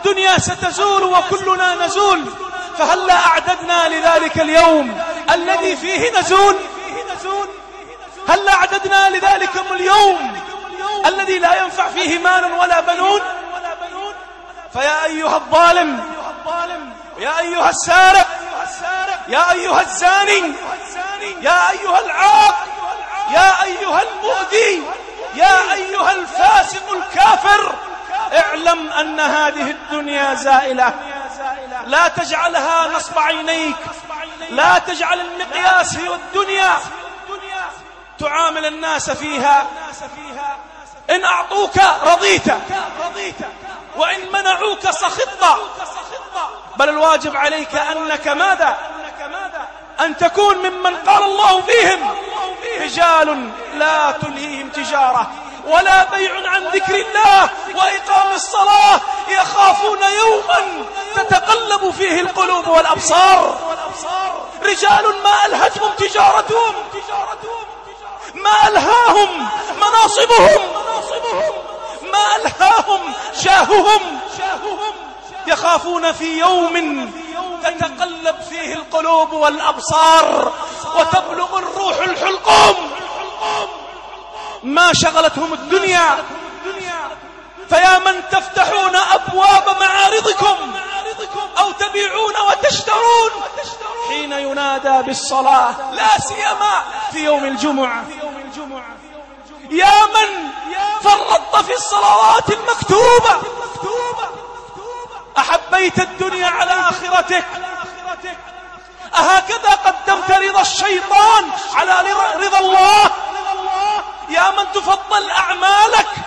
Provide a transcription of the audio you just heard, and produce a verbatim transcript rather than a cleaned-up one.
الدنيا ستزول وكلنا نزول، فهلا أعددنا لذلك اليوم الذي فيه نزول؟ هل أعددنا لذلك اليوم الذي لا ينفع فيه مال ولا بنون؟ فيا أيها الظالم، يا أيها السارق، يا أيها الزاني، يا أيها العاق، يا أيها المؤذي، يا أيها الفاسق الكافر، اعلم أن هذه الدنيا زائلة. لا تجعلها نصب عينيك، لا تجعل المقياس هي الدنيا تعامل الناس فيها. إن أعطوك رضيت، وإن منعوك سخطت، بل الواجب عليك أنك ماذا؟ أن تكون ممن قال الله فيهم: رجال لا تلهيهم تجارة ولا بيع عن ذكر الله وإقام الصلاة يخافون يوما تتقلب فيه القلوب والأبصار. رجال ما ألهتهم تجارتهم، ما ألهاهم مناصبهم، ما ألهاهم شاههم، يخافون في يوم تتقلب فيه القلوب والأبصار وتبلغ الروح الحلقوم. ما شغلتهم الدنيا. فيا من تفتحون أبواب معارضكم أو تبيعون وتشترون حين ينادى بالصلاة، لا سيما في يوم الجمعة، يا من فرطت في الصلوات المكتوبة، أحبيت الدنيا على آخرتك، أهكذا قدمت رضا الشيطان على رضا الله؟ يا من تفضل أعمالك